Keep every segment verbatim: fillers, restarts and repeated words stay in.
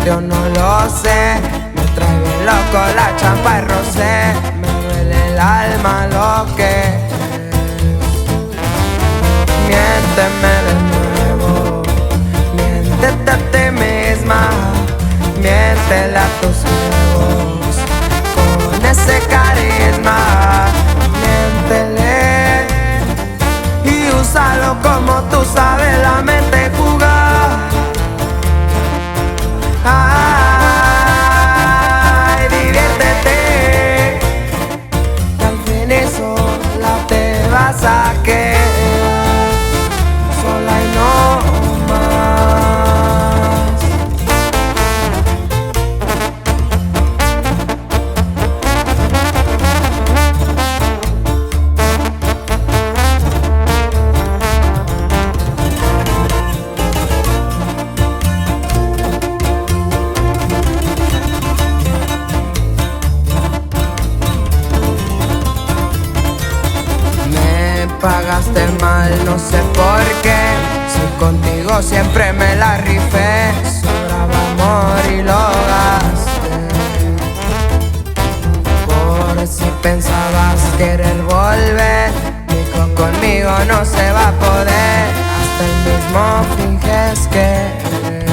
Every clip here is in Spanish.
miente o no lo sé. Me trae bien loco la champa y rosé. Me duele el alma lo que es. Miénteme de nuevo, miéntete a ti misma, miéntele a tus ojos con ese carisma. Miéntele y úsalo como tú sabes la mente jugar. Ay, diviértete, que al fin y sola te vas a quedar, sola y no más. Pagaste mal, no sé por qué. Si contigo siempre me la rifé, sobraba amor y lo gasté. Por si pensabas querer volver, dijo conmigo no se va a poder. Hasta el mismo finges querer.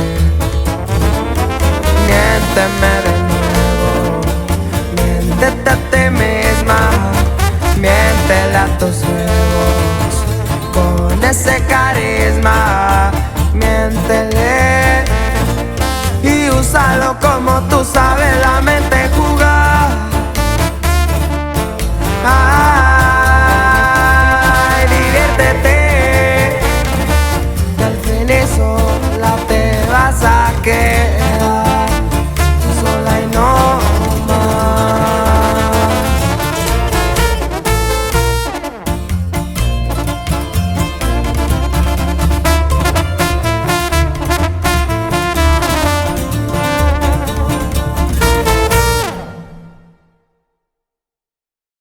Miénteme de nuevo, miéntete a ti misma, miéntele a tus ojos con ese carisma. Miéntele y úsalo como tú sabes la mente.